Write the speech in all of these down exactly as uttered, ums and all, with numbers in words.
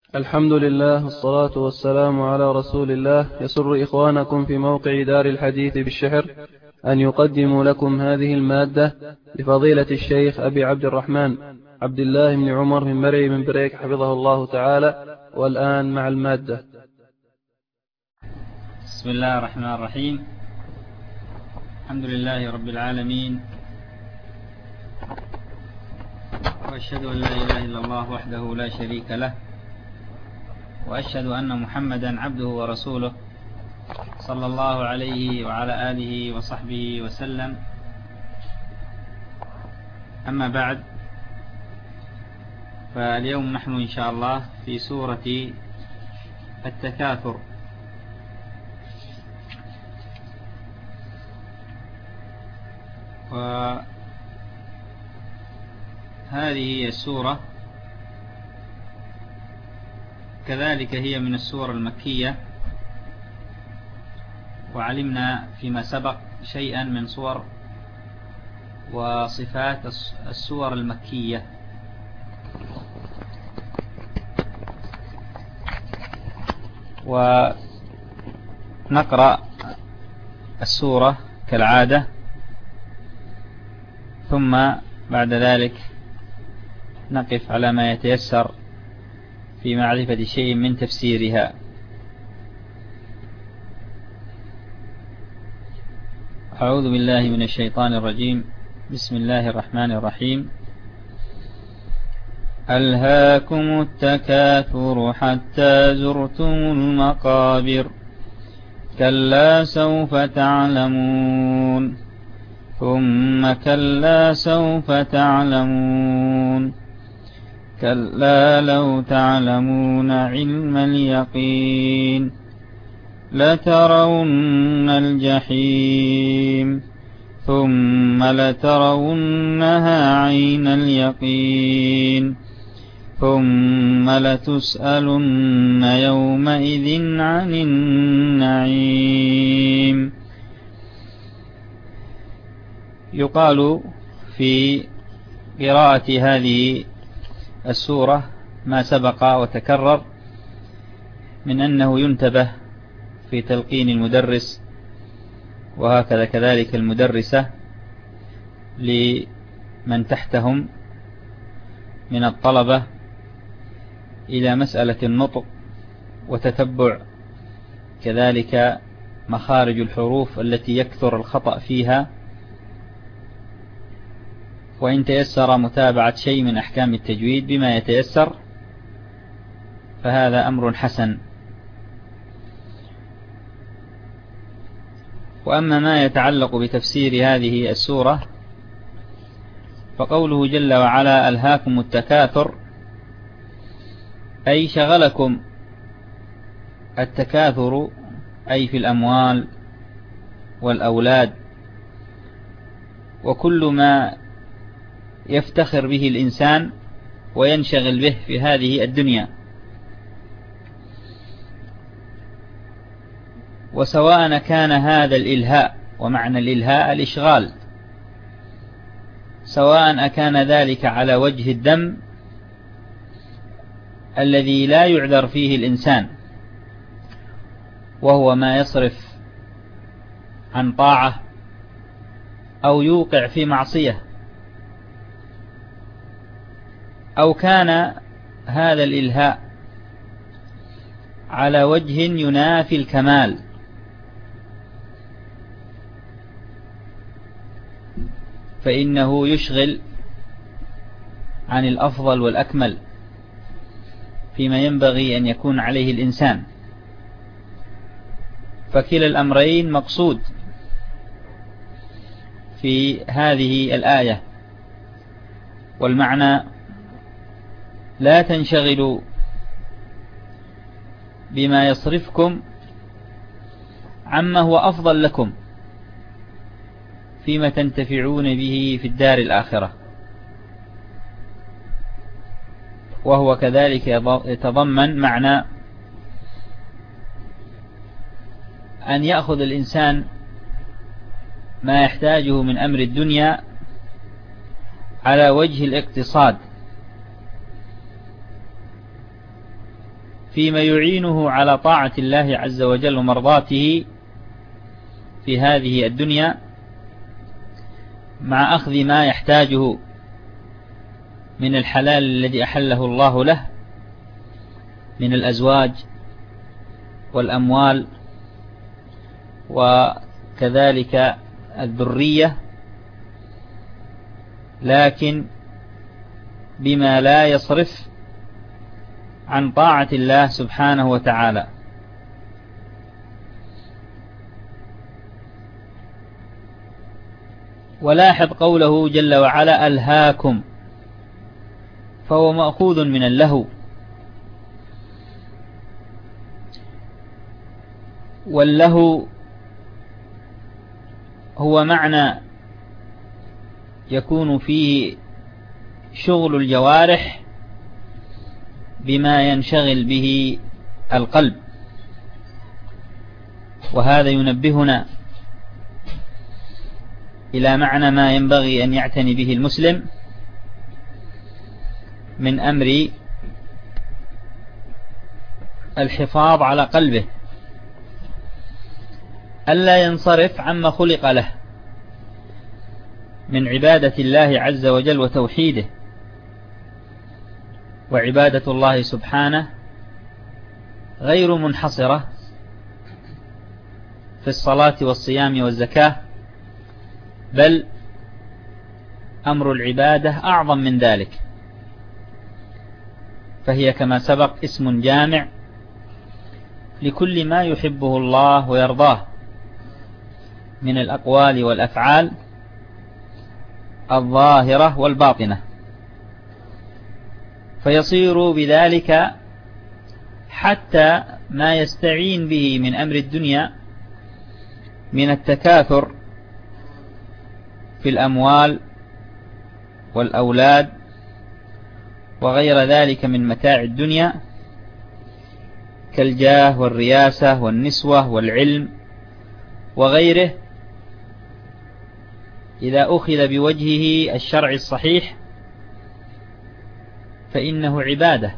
الحمد لله والصلاة والسلام على رسول الله. يسر إخوانكم في موقع دار الحديث بالشحر أن يقدموا لكم هذه المادة لفضيلة الشيخ أبي عبد الرحمن عبد الله بن عمر من مرعي من بريك حفظه الله تعالى. والآن مع المادة. بسم الله الرحمن الرحيم. الحمد لله رب العالمين، وأشهد أن لا إله إلا الله وحده لا شريك له، وأشهد أن محمدا عبده ورسوله صلى الله عليه وعلى آله وصحبه وسلم. أما بعد، فاليوم نحن إن شاء الله في سورة التكاثر، وهذه السورة كذلك هي من السور المكية، وعلمنا فيما سبق شيئا من صور وصفات السور المكية. ونقرأ السورة كالعادة، ثم بعد ذلك نقف على ما يتيسر في معرفة شيء من تفسيرها. أعوذ بالله من الشيطان الرجيم. بسم الله الرحمن الرحيم. ألهاكم التكاثر حتى زرتم المقابر، كلا سوف تعلمون ثم كلا سوف تعلمون، كلا لو تعلمون علم اليقين لترون الجحيم ثم لترونها عين اليقين ثم لتسألن يومئذ عن النعيم. يقال في قراءة هذه السورة ما سبق وتكرر من أنه ينتبه في تلقين المدرس، وهكذا كذلك المدرسة لمن تحتهم من الطلبة إلى مسألة النطق وتتبع كذلك مخارج الحروف التي يكثر الخطأ فيها، وإن تيسر متابعة شيء من أحكام التجويد بما يتيسر فهذا أمر حسن. وأما ما يتعلق بتفسير هذه السورة فقوله جل وعلا ألهاكم التكاثر، أي شغلكم التكاثر، أي في الأموال والأولاد وكل ما يفتخر به الإنسان وينشغل به في هذه الدنيا. وسواء كان هذا الإلهاء، ومعنى الإلهاء الإشغال، سواء أكان ذلك على وجه الدم الذي لا يعذر فيه الإنسان، وهو ما يصرف عن طاعة أو يوقع في معصية، أو كان هذا الإلهاء على وجه ينافي الكمال، فإنه يشغل عن الأفضل والأكمل فيما ينبغي أن يكون عليه الإنسان. فكلا الأمرين مقصود في هذه الآية، والمعنى لا تنشغلوا بما يصرفكم عما هو أفضل لكم فيما تنتفعون به في الدار الآخرة، وهو كذلك يتضمن معنى أن يأخذ الإنسان ما يحتاجه من أمر الدنيا على وجه الاقتصاد، فيما يعينه على طاعة الله عز وجل ومرضاته في هذه الدنيا، مع أخذ ما يحتاجه من الحلال الذي أحله الله له من الأزواج والأموال وكذلك الذرية، لكن بما لا يصرف عن طاعة الله سبحانه وتعالى. ولاحظ قوله جل وعلا ألهاكم، فهو مأخوذ من اللهو، واللهو هو معنى يكون فيه شغل الجوارح بما ينشغل به القلب. وهذا ينبهنا إلى معنى ما ينبغي أن يعتني به المسلم من أمر الحفاظ على قلبه، ألا ينصرف عما خلق له من عبادة الله عز وجل وتوحيده. وعبادة الله سبحانه غير منحصرة في الصلاة والصيام والزكاة، بل أمر العبادة أعظم من ذلك، فهي كما سبق اسم جامع لكل ما يحبه الله ويرضاه من الأقوال والأفعال الظاهرة والباطنة، فيصير بذلك حتى ما يستعين به من أمر الدنيا من التكاثر في الأموال والأولاد وغير ذلك من متاع الدنيا كالجاه والرياسة والنسوة والعلم وغيره، إذا أخذ بوجهه الشرع الصحيح فإنه عبادة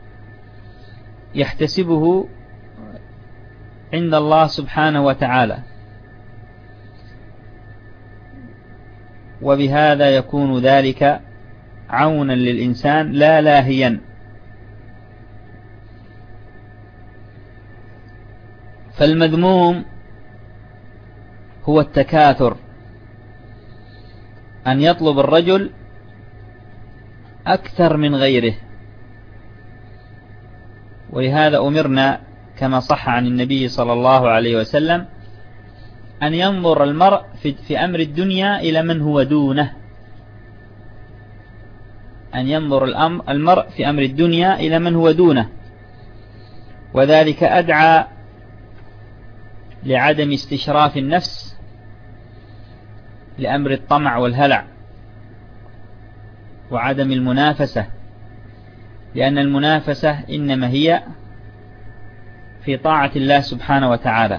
يحتسبه عند الله سبحانه وتعالى، وبهذا يكون ذلك عونا للإنسان لا لاهيا. فالمذموم هو التكاثر، أن يطلب الرجل أكثر من غيره، ولهذا أمرنا كما صح عن النبي صلى الله عليه وسلم أن ينظر المرء في أمر الدنيا إلى من هو دونه، أن ينظر المرء في أمر الدنيا إلى من هو دونه، وذلك أدعى لعدم استشراف النفس لأمر الطمع والهلع وعدم المنافسة، لأن المنافسة إنما هي في طاعة الله سبحانه وتعالى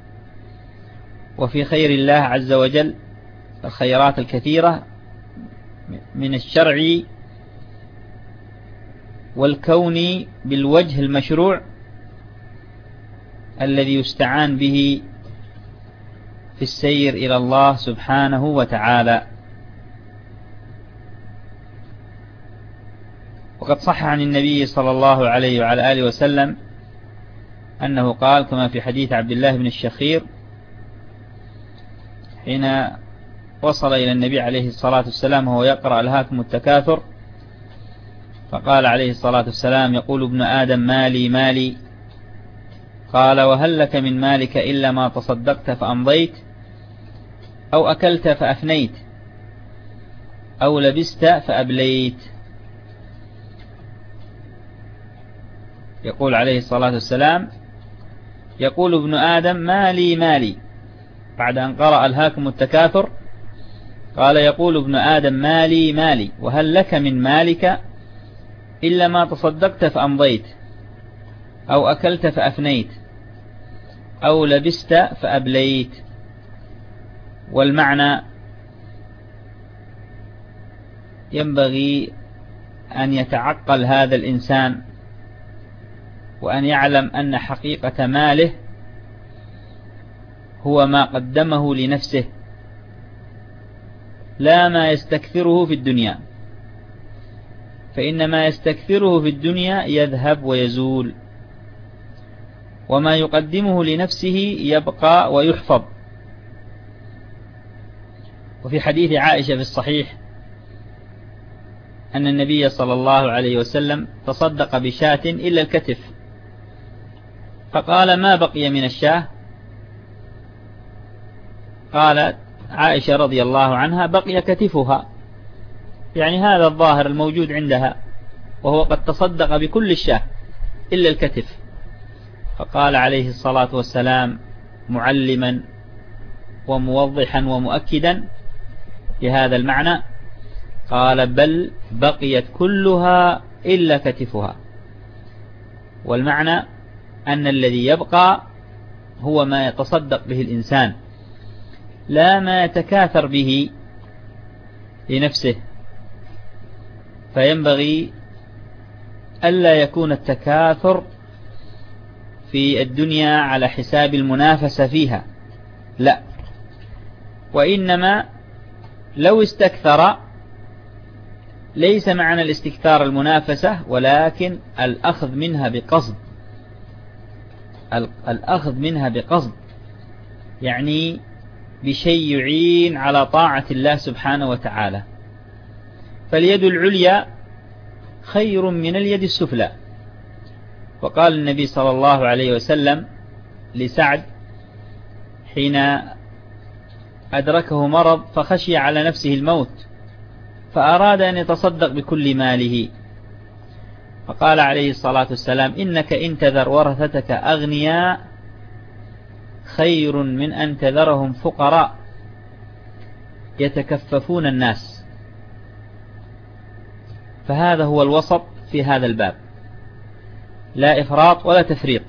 وفي خير الله عز وجل، الخيرات الكثيرة من الشرع والكون بالوجه المشروع الذي يستعان به في السير إلى الله سبحانه وتعالى. وقد صح عن النبي صلى الله عليه وعلى آله وسلم أنه قال كما في حديث عبد الله بن الشخير حين وصل إلى النبي عليه الصلاة والسلام وهو يقرأ ألهاكم التكاثر، فقال عليه الصلاة والسلام يقول ابن آدم مالي مالي، قال وهل لك من مالك إلا ما تصدقت فأمضيت أو أكلت فأفنيت أو لبست فأبليت. يقول عليه الصلاة والسلام يقول ابن آدم مالي مالي، بعد أن قرأ ألهاكم التكاثر قال يقول ابن آدم مالي مالي، وهل لك من مالك إلا ما تصدقت فأمضيت أو أكلت فأفنيت أو لبست فأبليت. والمعنى ينبغي أن يتعقل هذا الإنسان وأن يعلم أن حقيقة ماله هو ما قدمه لنفسه لا ما يستكثره في الدنيا، فإن ما يستكثره في الدنيا يذهب ويزول، وما يقدمه لنفسه يبقى ويحفظ. وفي حديث عائشة في الصحيح أن النبي صلى الله عليه وسلم تصدق بشاة إلا الكتف، فقال: ما بقي من الشاة؟ قالت عائشة رضي الله عنها: بقي كتفها، يعني هذا الظاهر الموجود عندها، وهو قد تصدق بكل الشاة إلا الكتف. فقال عليه الصلاة والسلام معلما وموضحا ومؤكدا لهذا المعنى، قال: بل بقيت كلها إلا كتفها. والمعنى أن الذي يبقى هو ما يتصدق به الإنسان، لا ما يتكاثر به لنفسه. فينبغي ألا يكون التكاثر في الدنيا على حساب المنافسة فيها، لا، وإنما لو استكثر ليس معنى الاستكثار المنافسة، ولكن الأخذ منها بقصد، الأخذ منها بقصد يعني بشيء يعين على طاعة الله سبحانه وتعالى. فاليد العليا خير من اليد السفلى. وقال النبي صلى الله عليه وسلم لسعد حين أدركه مرض فخشي على نفسه الموت، فأراد أن يتصدق بكل ماله، فقال عليه الصلاة والسلام: إنك إن تذر ورثتك أغنياء خير من أن تذرهم فقراء يتكففون الناس. فهذا هو الوسط في هذا الباب، لا إفراط ولا تفريط.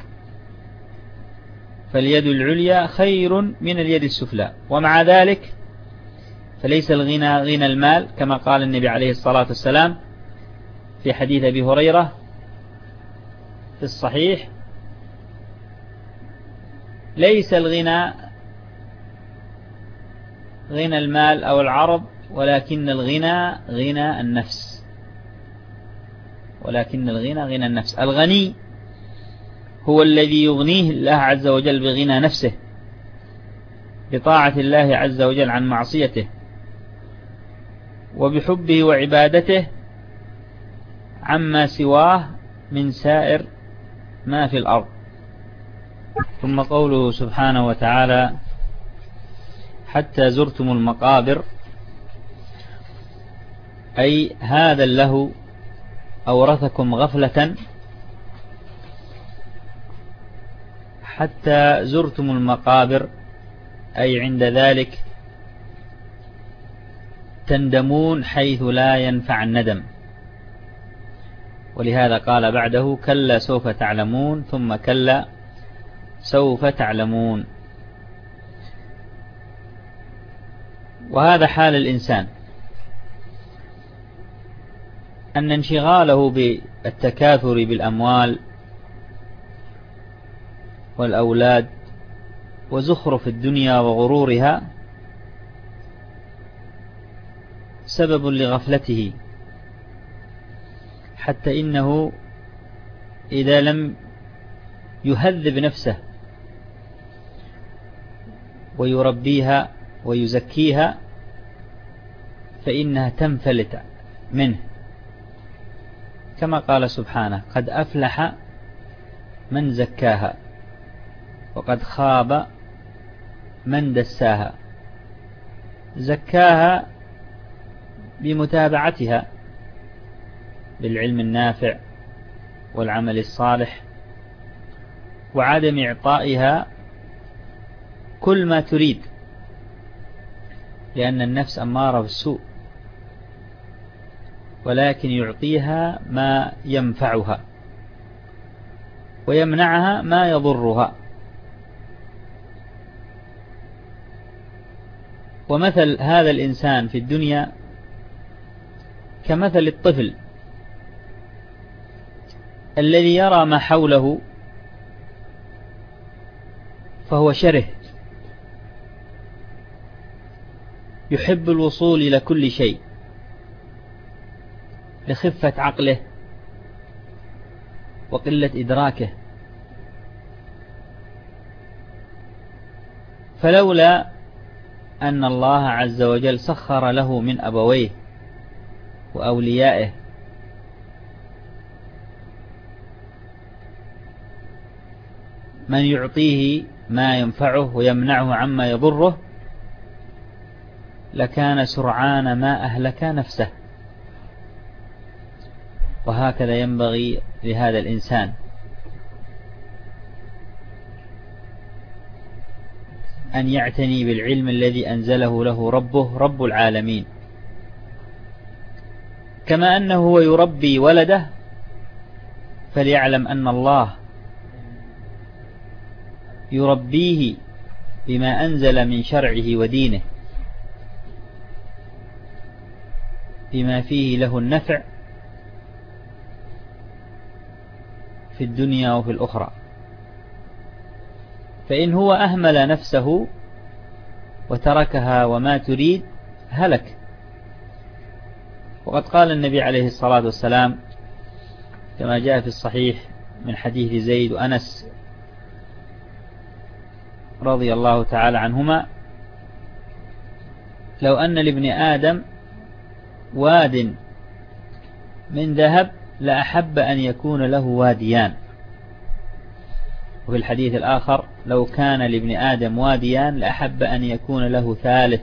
فاليد العليا خير من اليد السفلى. ومع ذلك فليس الغنى غنى المال، كما قال النبي عليه الصلاة والسلام في حديث أبي هريرة في الصحيح: ليس الغنى غنى المال أو العرض، ولكن الغنى غنى النفس، ولكن الغنى غنى النفس. الغني هو الذي يغنيه الله عز وجل بغنى نفسه، بطاعة الله عز وجل عن معصيته، وبحبه وعبادته عما سواه من سائر ما في الأرض. ثم قوله سبحانه وتعالى: حتى زرتم المقابر، أي هذا له أورثكم غفلة حتى زرتم المقابر، أي عند ذلك تندمون حيث لا ينفع الندم. ولهذا قال بعده: كلا سوف تعلمون ثم كلا سوف تعلمون. وهذا حال الإنسان، أن انشغاله بالتكاثر بالأموال والأولاد وزخرف الدنيا وغرورها سبب لغفلته، حتى إنه إذا لم يهذب نفسه ويربيها ويزكيها فإنها تنفلت منه، كما قال سبحانه: قد أفلح من زكاها وقد خاب من دساها. زكاها بمتابعتها بالعلم النافع والعمل الصالح، وعدم إعطائها كل ما تريد، لأن النفس أمارة بالسوء، ولكن يعطيها ما ينفعها ويمنعها ما يضرها. ومثل هذا الإنسان في الدنيا كمثل الطفل الذي يرى ما حوله فهو شره، يحب الوصول إلى كل شيء لخفة عقله وقلة إدراكه. فلولا أن الله عز وجل سخر له من أبويه وأوليائه من يعطيه ما ينفعه ويمنعه عما يضره لكان سرعان ما أهلك نفسه. وهكذا ينبغي لهذا الإنسان أن يعتني بالعلم الذي أنزله له ربه رب العالمين، كما أنه هو يربي ولده فليعلم أن الله يربيه بما أنزل من شرعه ودينه بما فيه له النفع في الدنيا وفي الأخرى. فإن هو أهمل نفسه وتركها وما تريد هلك. وقد قال النبي عليه الصلاة والسلام كما جاء في الصحيح من حديث زيد وأنس رضي الله تعالى عنهما: لو أن لابن آدم واد من ذهب لأحب أن يكون له واديان. وفي الحديث الآخر: لو كان لابن آدم واديان لأحب أن يكون له ثالث.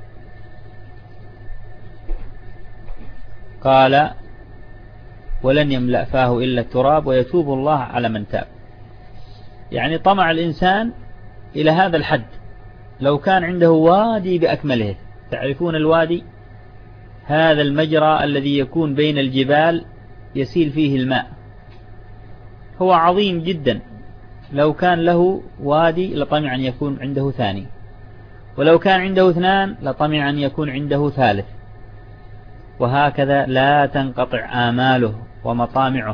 قال: ولن يملأ فاه إلا التراب ويتوب الله على من تاب. يعني طمع الإنسان إلى هذا الحد. لو كان عنده وادي بأكمله، تعرفون الوادي هذا المجرى الذي يكون بين الجبال يسيل فيه الماء، هو عظيم جدا. لو كان له وادي لطمع أن يكون عنده ثاني، ولو كان عنده اثنان لطمع أن يكون عنده ثالث، وهكذا لا تنقطع آماله ومطامعه،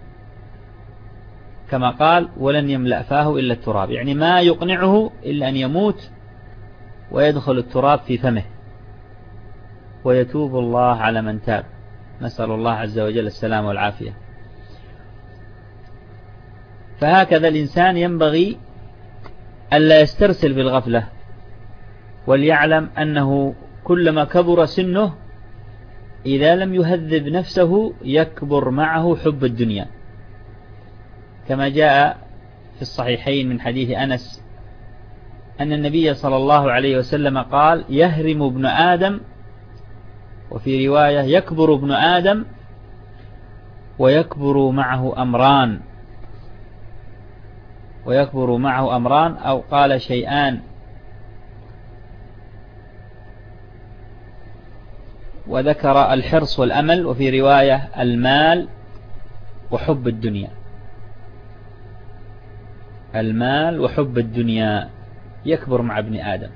كما قال: ولن يملأ فاه إلا التراب. يعني ما يقنعه إلا أن يموت ويدخل التراب في فمه، ويتوب الله على من تاب. نسأل الله عز وجل السلام والعافية. فهكذا الإنسان ينبغي ألا يسترسل في الغفلة، وليعلم أنه كلما كبر سنه إذا لم يهذب نفسه يكبر معه حب الدنيا، كما جاء في الصحيحين من حديث أنس أن النبي صلى الله عليه وسلم قال: يهرم ابن آدم، وفي رواية: يكبر ابن آدم ويكبر معه أمران ويكبر معه أمران أو قال شيئان، وذكر الحرص والأمل، وفي رواية المال وحب الدنيا. المال وحب الدنيا يكبر مع ابن آدم،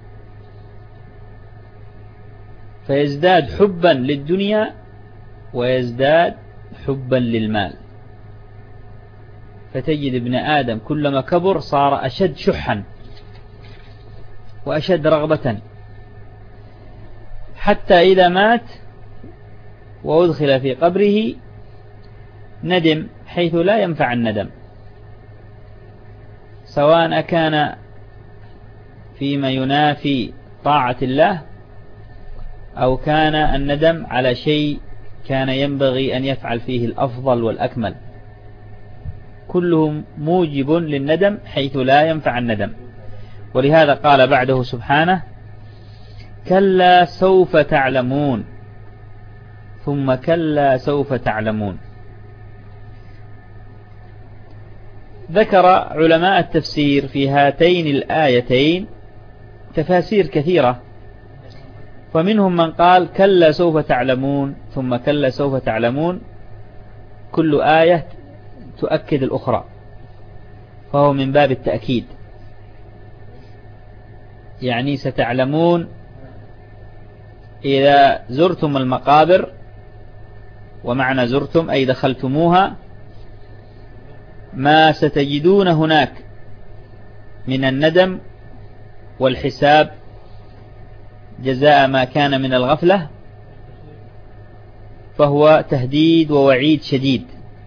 فيزداد حبا للدنيا ويزداد حبا للمال. فتجد ابن آدم كلما كبر صار أشد شحا وأشد رغبة، حتى إذا مات وأدخل في قبره ندم حيث لا ينفع الندم، سواء كان فيما ينافي طاعة الله أو كان الندم على شيء كان ينبغي أن يفعل فيه الأفضل والأكمل، كلهم موجب للندم حيث لا ينفع الندم. ولهذا قال بعده سبحانه: كلا سوف تعلمون ثم كلا سوف تعلمون. ذكر علماء التفسير في هاتين الآيتين تفاسير كثيرة، فمنهم من قال: كلا سوف تعلمون ثم كلا سوف تعلمون، كل آية تؤكد الأخرى، فهو من باب التأكيد. يعني ستعلمون إذا زرتم المقابر، ومعنى زرتم أي دخلتموها، ما ستجدون هناك من الندم والحساب جزاء ما كان من الغفلة فهو تهديد ووعيد شديد.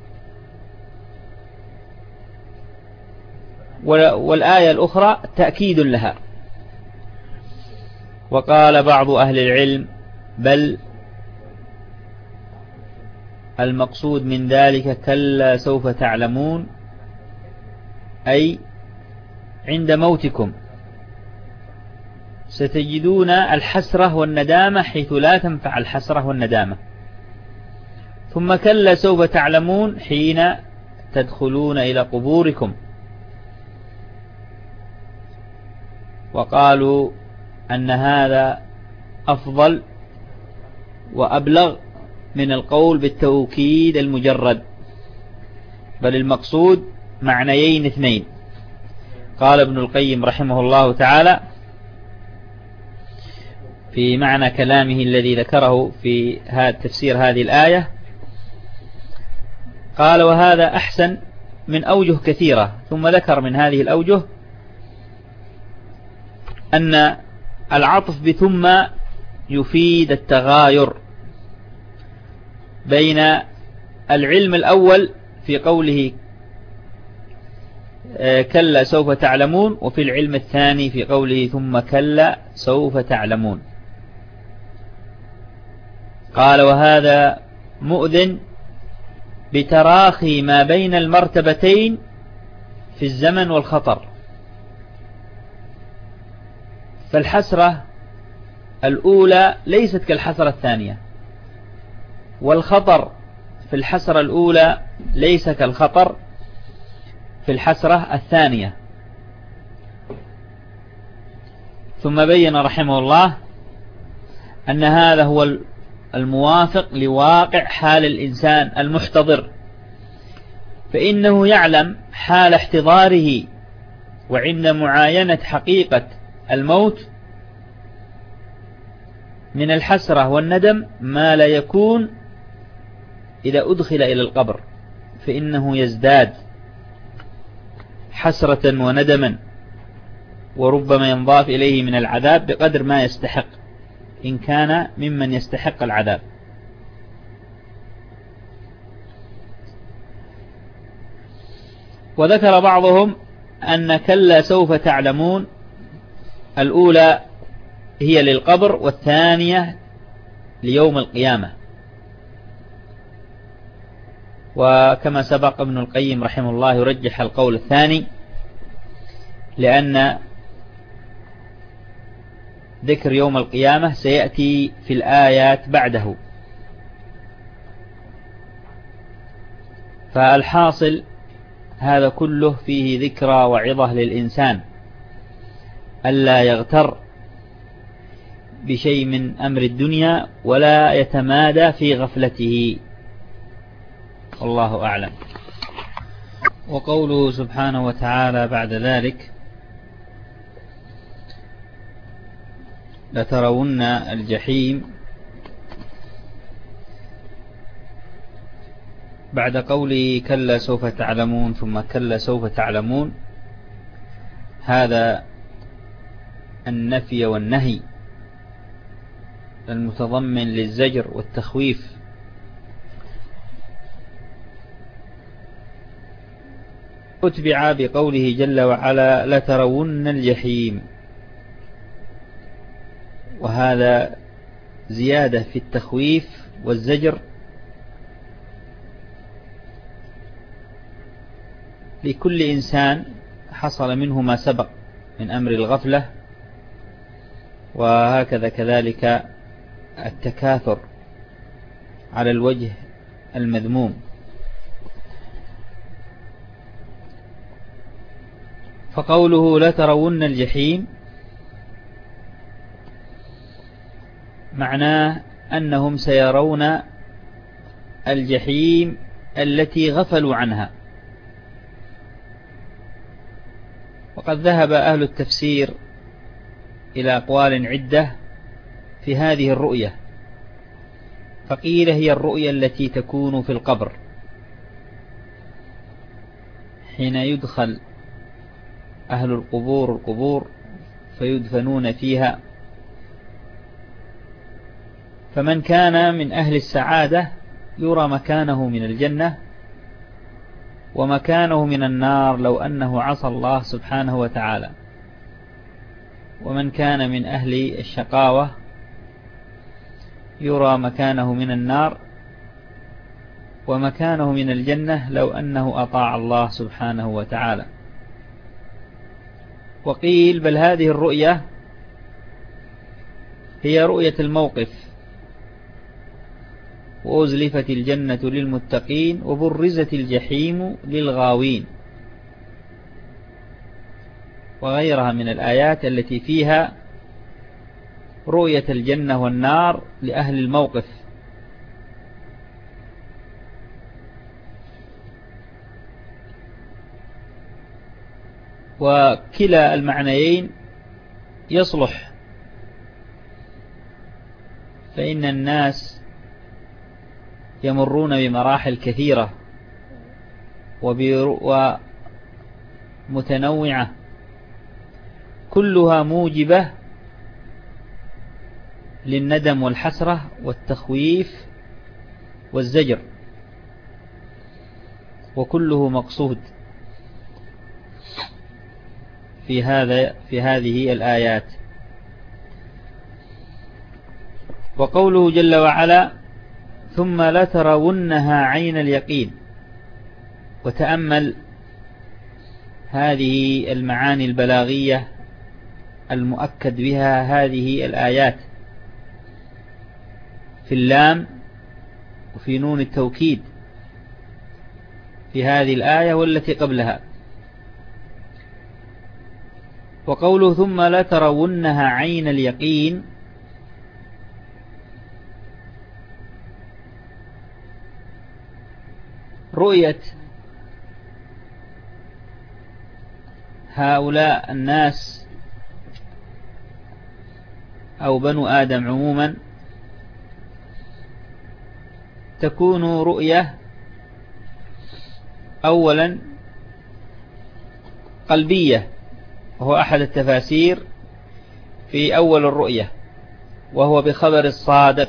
والآية الأخرى تأكيد لها. وقال بعض أهل العلم بل المقصود من ذلك كلا سوف تعلمون، أي عند موتكم ستجدون الحسرة والندامة حيث لا تنفع الحسرة والندامة، ثم كلا سوف تعلمون حين تدخلون إلى قبوركم. وقالوا أن هذا أفضل وأبلغ من القول بالتوكيد المجرد، بل المقصود معنيين اثنين. قال ابن القيم رحمه الله تعالى في معنى كلامه الذي ذكره في هذا تفسير هذه الآية، قال وهذا أحسن من أوجه كثيرة، ثم ذكر من هذه الأوجه أن العطف بثم يفيد التغاير بين العلم الأول في قوله كلا سوف تعلمون، وفي العلم الثاني في قوله ثم كلا سوف تعلمون. قال وهذا مؤذن بتراخي ما بين المرتبتين في الزمن والخطر. فالحسرة الأولى ليست كالحسرة الثانية، والخطر في الحسرة الأولى ليس كالخطر في الحسرة الثانية. ثم بين رحمه الله أن هذا هو الموافق لواقع حال الإنسان المحتضر، فإنه يعلم حال احتضاره وعند معاينة حقيقة الموت من الحسرة والندم ما لا يكون إذا أدخل إلى القبر، فإنه يزداد حسرة وندما، وربما ينضاف إليه من العذاب بقدر ما يستحق إن كان ممن يستحق العذاب. وذكر بعضهم أن كلا سوف تعلمون الأولى هي للقبر والثانية ليوم القيامة. وكما سبق ابن القيم رحمه الله يرجح القول الثاني، لأن ذكر يوم القيامة سيأتي في الآيات بعده. فالحاصل هذا كله فيه ذكرى وعظة للإنسان ألا يغتر بشيء من أمر الدنيا ولا يتمادى في غفلته، والله أعلم. وقوله سبحانه وتعالى بعد ذلك لترون الجحيم، بعد قوله كلا سوف تعلمون ثم كلا سوف تعلمون، هذا النفي والنهي المتضمن للزجر والتخويف، أتبع بقوله جل وعلا لترون الجحيم، وهذا زيادة في التخويف والزجر لكل إنسان حصل منه ما سبق من أمر الغفلة، وهكذا كذلك التكاثر على الوجه المذموم. فقوله لترون الجحيم معناه أنهم سيرون الجحيم التي غفلوا عنها. وقد ذهب أهل التفسير إلى أقوال عدة في هذه الرؤية، فقيل هي الرؤية التي تكون في القبر حين يدخل أهل القبور القبور فيدفنون فيها. فمن كان من أهل السعادة يرى مكانه من الجنة ومكانه من النار لو أنه عصى الله سبحانه وتعالى، ومن كان من أهل الشقاوة يرى مكانه من النار ومكانه من الجنة لو أنه أطاع الله سبحانه وتعالى. وقيل بل هذه الرؤية هي رؤية الموقف، وأزلفت الجنة للمتقين وبرزت الجحيم للغاوين، وغيرها من الآيات التي فيها رؤية الجنة والنار لأهل الموقف. وكلا المعنيين يصلح، فإن الناس يمرون بمراحل كثيرة ومتنوعة كلها موجبة للندم والحسرة والتخويف والزجر، وكله مقصود في هذا في هذه الآيات. وقوله جل وعلا ثم لترونها عين اليقين، وتأمل هذه المعاني البلاغية المؤكد بها هذه الآيات في اللام وفي نون التوكيد في هذه الآية والتي قبلها. وقوله ثم لترونها عين اليقين، رؤية هؤلاء الناس أو بنو آدم عموما تكون رؤية أولا قلبية، وهو أحد التفاسير في أول الرؤية، وهو بخبر الصادق.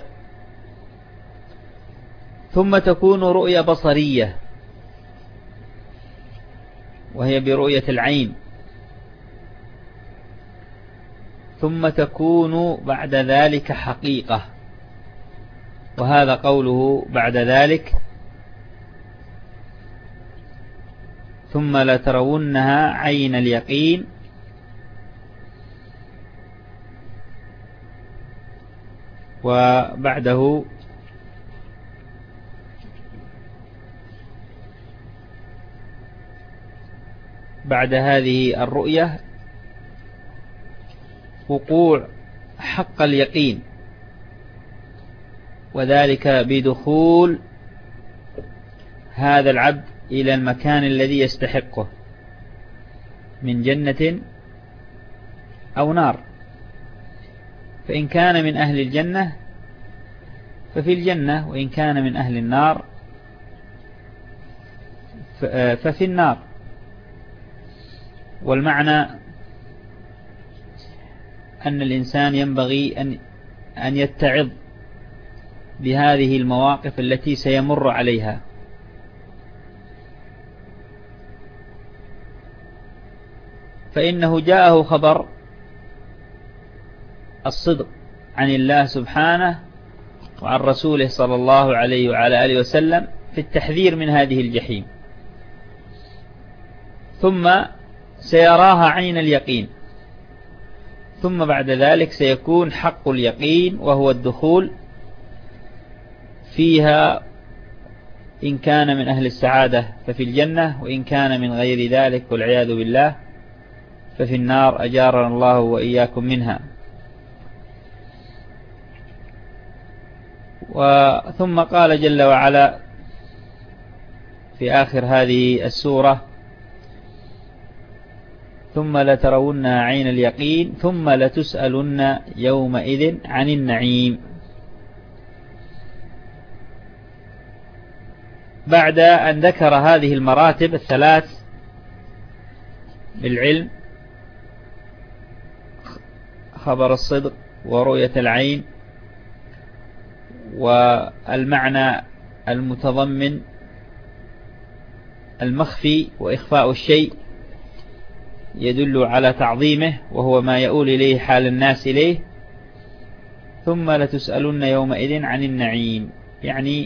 ثم تكون رؤية بصرية، وهي برؤية العين. ثم تكون بعد ذلك حقيقة، وهذا قوله بعد ذلك ثم لترونها عين اليقين. وبعده بعد هذه الرؤية وقوع حق اليقين، وذلك بدخول هذا العبد إلى المكان الذي يستحقه من جنة أو نار. فإن كان من أهل الجنة ففي الجنة، وإن كان من أهل النار ففي النار. والمعنى أن الإنسان ينبغي أن أن يتعظ بهذه المواقف التي سيمر عليها، فإنه جاءه خبر الصدق عن الله سبحانه وعن رسوله صلى الله عليه وعلى آله وسلم في التحذير من هذه الجحيم، ثم سيراها عين اليقين، ثم بعد ذلك سيكون حق اليقين وهو الدخول فيها، إن كان من أهل السعادة ففي الجنة، وإن كان من غير ذلك والعياذ بالله ففي النار، أجارنا الله وإياكم منها. وثم قال جل وعلا في آخر هذه السورة ثم لترونها عين اليقين ثم لتسألن يومئذ عن النعيم. بعد أن ذكر هذه المراتب الثلاث بالعلم، خبر الصدق ورؤية العين، والمعنى المتضمن المخفي وإخفاء الشيء يدل على تعظيمه وهو ما يؤول إليه حال الناس إليه. ثم لتسألن يومئذ عن النعيم، يعني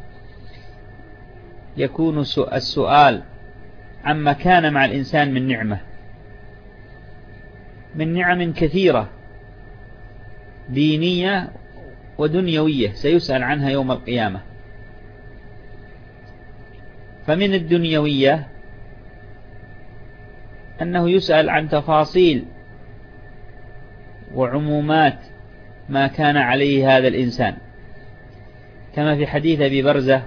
يكون السؤال عما كان مع الإنسان من نعمة، من نعم كثيرة دينية ودنيوية سيسأل عنها يوم القيامة. فمن الدنيوية أنه يسأل عن تفاصيل وعمومات ما كان عليه هذا الإنسان، كما في حديث أبي برزة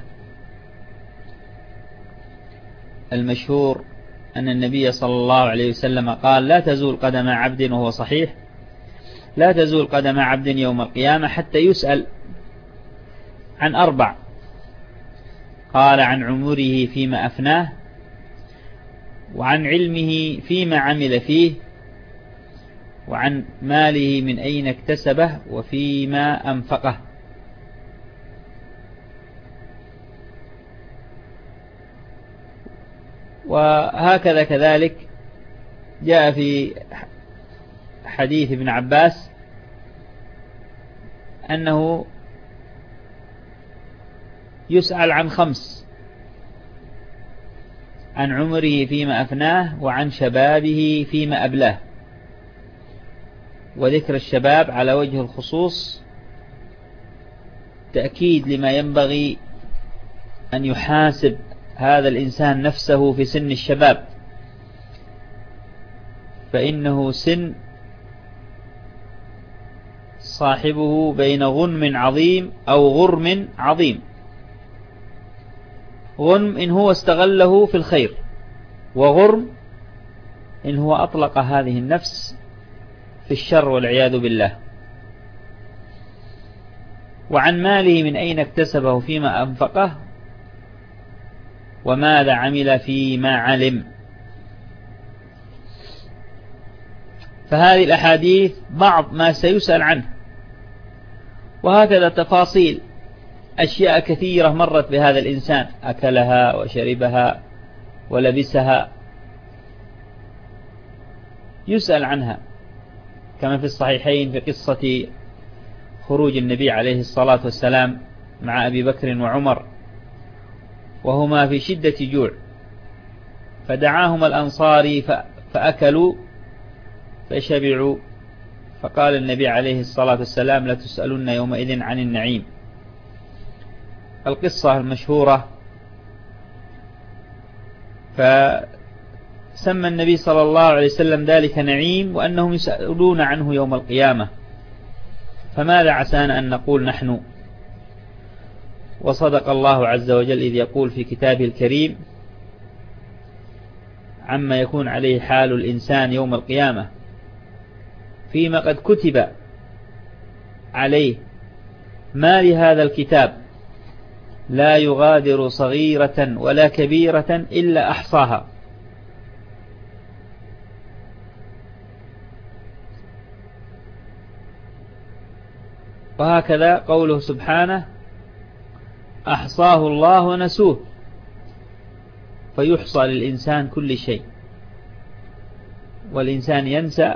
المشهور أن النبي صلى الله عليه وسلم قال: لا تزول قدم عبد، وهو صحيح، لا تزول قدم عبد يوم القيامة حتى يسأل عن أربع. قال: عن عمره فيما أفناه، وعن علمه فيما عمل فيه، وعن ماله من أين اكتسبه، وفيما أنفقه. وهكذا كذلك جاء في حديث ابن عباس أنه يسأل عن خمس: عن عمره فيما أفناه، وعن شبابه فيما أبلاه. وذكر الشباب على وجه الخصوص تأكيد لما ينبغي أن يحاسب هذا الإنسان نفسه في سن الشباب، فإنه سن صاحبه بين غنم عظيم أو غرم عظيم. غنم إن هو استغله في الخير، وغرم إن هو أطلق هذه النفس في الشر والعياذ بالله. وعن ماله من أين اكتسبه فيما أنفقه، وماذا عمل فيما علم. فهذه الأحاديث بعض ما سيسأل عنه، وهكذا تفاصيل أشياء كثيرة مرت بهذا الإنسان، أكلها وشربها ولبسها، يسأل عنها، كما في الصحيحين في قصة خروج النبي عليه الصلاة والسلام مع أبي بكر وعمر وهما في شدة جوع، فدعاهما الأنصاري فأكلوا فشبعوا، فقال النبي عليه الصلاة والسلام: لتسألن يومئذ عن النعيم. القصة المشهورة. فسمى النبي صلى الله عليه وسلم ذلك نعيم، وأنهم يسألون عنه يوم القيامة. فماذا عسانا أن نقول نحن؟ وصدق الله عز وجل إذ يقول في كتابه الكريم عما يكون عليه حال الإنسان يوم القيامة: فيما قد كتب عليه ما لهذا الكتاب لا يغادر صغيرة ولا كبيرة إلا أحصاها. وهكذا قوله سبحانه: أحصاه الله ونسوه. فيحصى للإنسان كل شيء، والإنسان ينسى،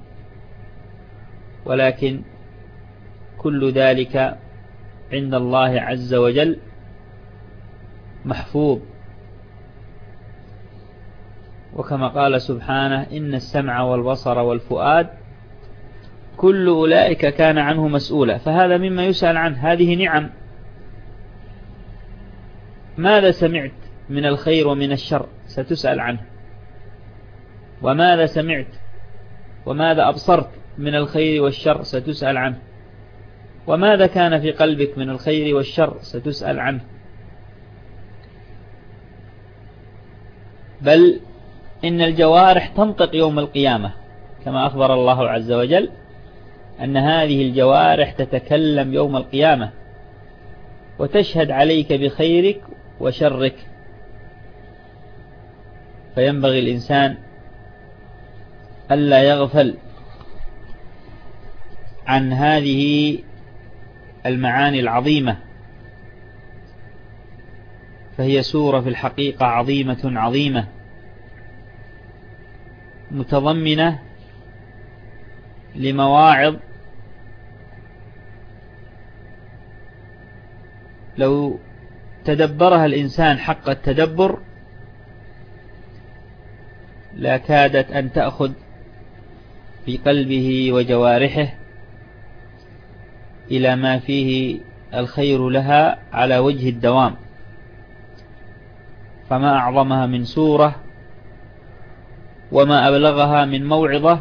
ولكن كل ذلك عند الله عز وجل محفوظ. وكما قال سبحانه: إن السمع والبصر والفؤاد كل أولئك كان عنه مسؤولا. فهذا مما يسأل عنه، هذه نعم. ماذا سمعت من الخير ومن الشر ستسأل عنه، وماذا سمعت وماذا أبصرت من الخير والشر ستسأل عنه، وماذا كان في قلبك من الخير والشر ستسأل عنه. بل إن الجوارح تنطق يوم القيامة، كما أخبر الله عز وجل أن هذه الجوارح تتكلم يوم القيامة وتشهد عليك بخيرك وشرك. فينبغي الإنسان ألا يغفل عن هذه المعاني العظيمة، فهي سورة في الحقيقة عظيمة عظيمة متضمنة لمواعظ لو تدبرها الإنسان حق التدبر لا كادت أن تأخذ في قلبه وجوارحه إلى ما فيه الخير لها على وجه الدوام. فما أعظمها من سورة، وما أبلغها من موعظة،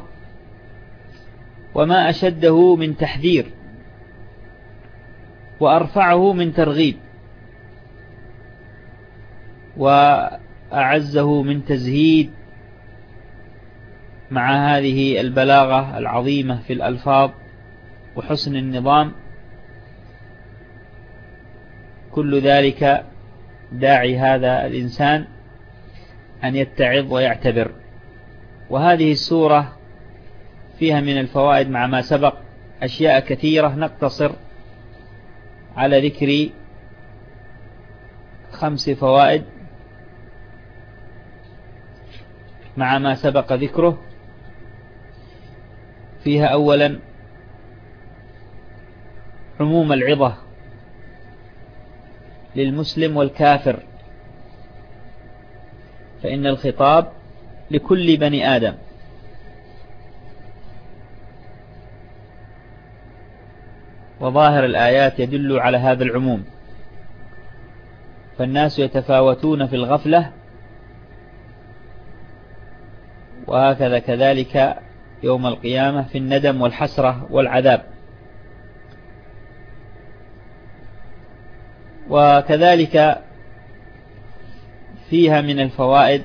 وما أشده من تحذير، وأرفعه من ترغيب، وأعزه من تزهيد، مع هذه البلاغة العظيمة في الألفاظ وحسن النظام. كل ذلك داعي هذا الإنسان أن يتعظ ويعتبر. وهذه السورة فيها من الفوائد مع ما سبق أشياء كثيرة، نقتصر على ذكر خمس فوائد مع ما سبق ذكره. فيها أولا عموم العظة للمسلم والكافر، فإن الخطاب لكل بني آدم، وظاهر الآيات يدل على هذا العموم. فالناس يتفاوتون في الغفلة، وهكذا كذلك يوم القيامة في الندم والحسرة والعذاب. وكذلك فيها من الفوائد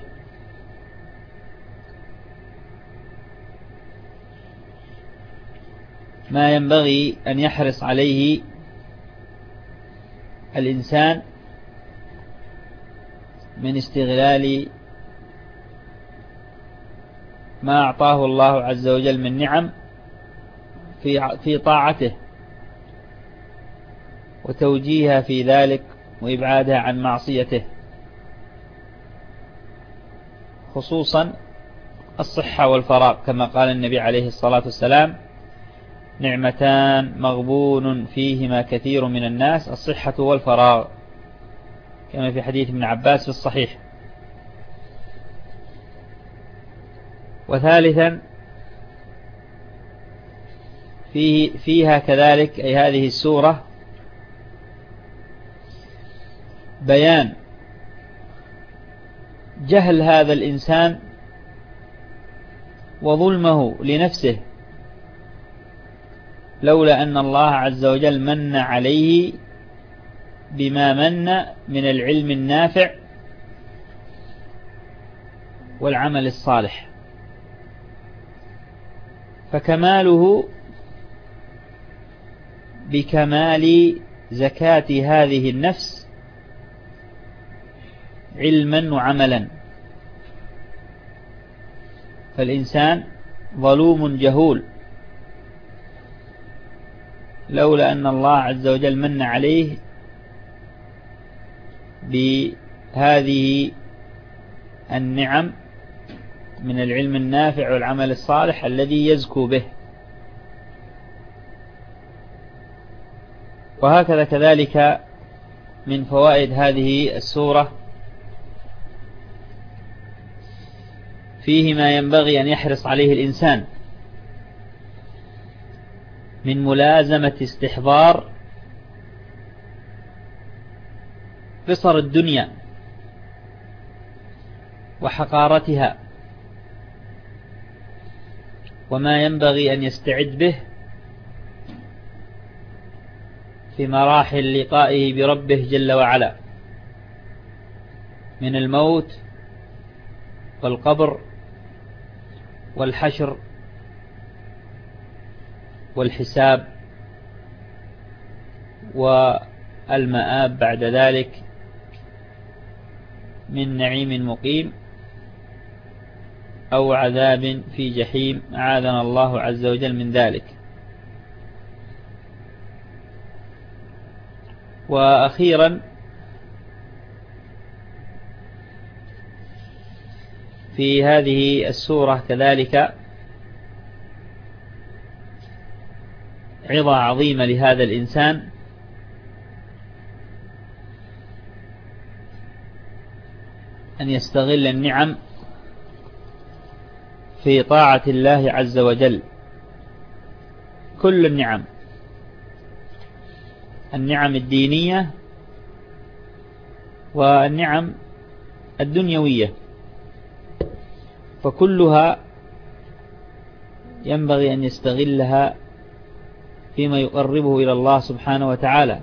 ما ينبغي أن يحرص عليه الإنسان من استغلال ما أعطاه الله عز وجل من نعم في في طاعته، وتوجيهها في ذلك وإبعادها عن معصيته، خصوصا الصحة والفراغ، كما قال النبي عليه الصلاة والسلام: نعمتان مغبون فيهما كثير من الناس، الصحة والفراغ، كما في حديث ابن عباس في الصحيح. وثالثا فيه فيها كذلك أي هذه السورة بيان جهل هذا الإنسان وظلمه لنفسه، لولا أن الله عز وجل من عليه بما من من العلم النافع والعمل الصالح. فكماله بكمال زكاة هذه النفس علما وعملا. فالإنسان ظلوم جهول، لولا أن الله عز وجل من عليه بهذه النعم من العلم النافع والعمل الصالح الذي يزكو به. وهكذا كذلك من فوائد هذه السورة فيه ما ينبغي أن يحرص عليه الإنسان من ملازمة استحضار قصر الدنيا وحقارتها، وما ينبغي أن يستعد به في مراحل لقائه بربه جل وعلا من الموت والقبر والحشر والحساب والمآب بعد ذلك من نعيم مقيم أو عذاب في جحيم، أعاذنا الله عز وجل من ذلك. وأخيرا في هذه السورة كذلك عظة عظيمة لهذا الإنسان، أن يستغل النعم في طاعة الله عز وجل. كل النعم، النعم الدينية والنعم الدنيوية، فكلها ينبغي أن يستغلها فيما يقربه إلى الله سبحانه وتعالى،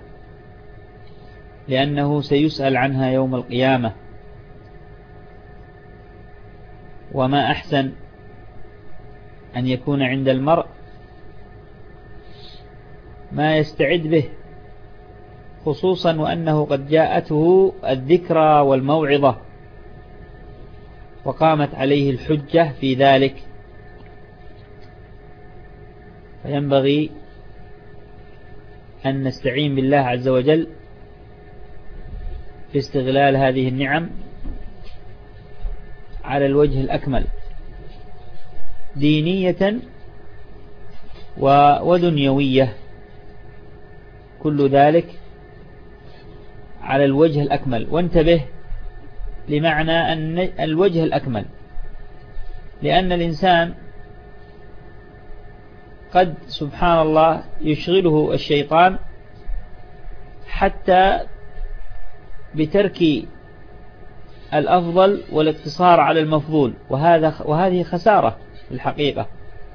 لأنه سيسأل عنها يوم القيامة. وما أحسن أن يكون عند المرء ما يستعد به، خصوصا وأنه قد جاءته الذكرى والموعظة وقامت عليه الحجة في ذلك. فينبغي أن نستعين بالله عز وجل في استغلال هذه النعم على الوجه الأكمل، دينية ودنيوية، كل ذلك على الوجه الأكمل. وانتبه لمعنى أن الوجه الأكمل، لأن الإنسان قد سبحان الله يشغله الشيطان حتى بترك الأفضل والاقتصار على المفضول، وهذا وهذه خسارة في الحقيقة.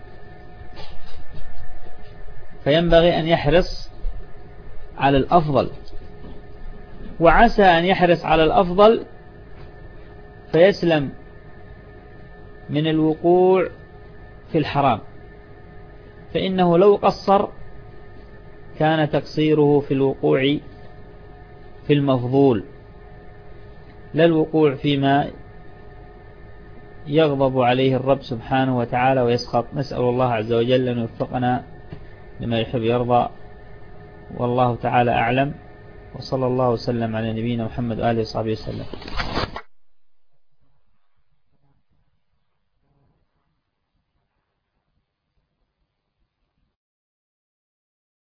فينبغي أن يحرص على الأفضل، وعسى أن يحرص على الأفضل فيسلم من الوقوع في الحرام، فإنه لو قصر كان تقصيره في الوقوع في المفضول، لا الوقوع فيما يغضب عليه الرب سبحانه وتعالى ويسخط. نسأل الله عز وجل أن يوفقنا لما يحب يرضى، والله تعالى أعلم، وصلى الله وسلم على نبينا محمد وآله وصحبه وسلم.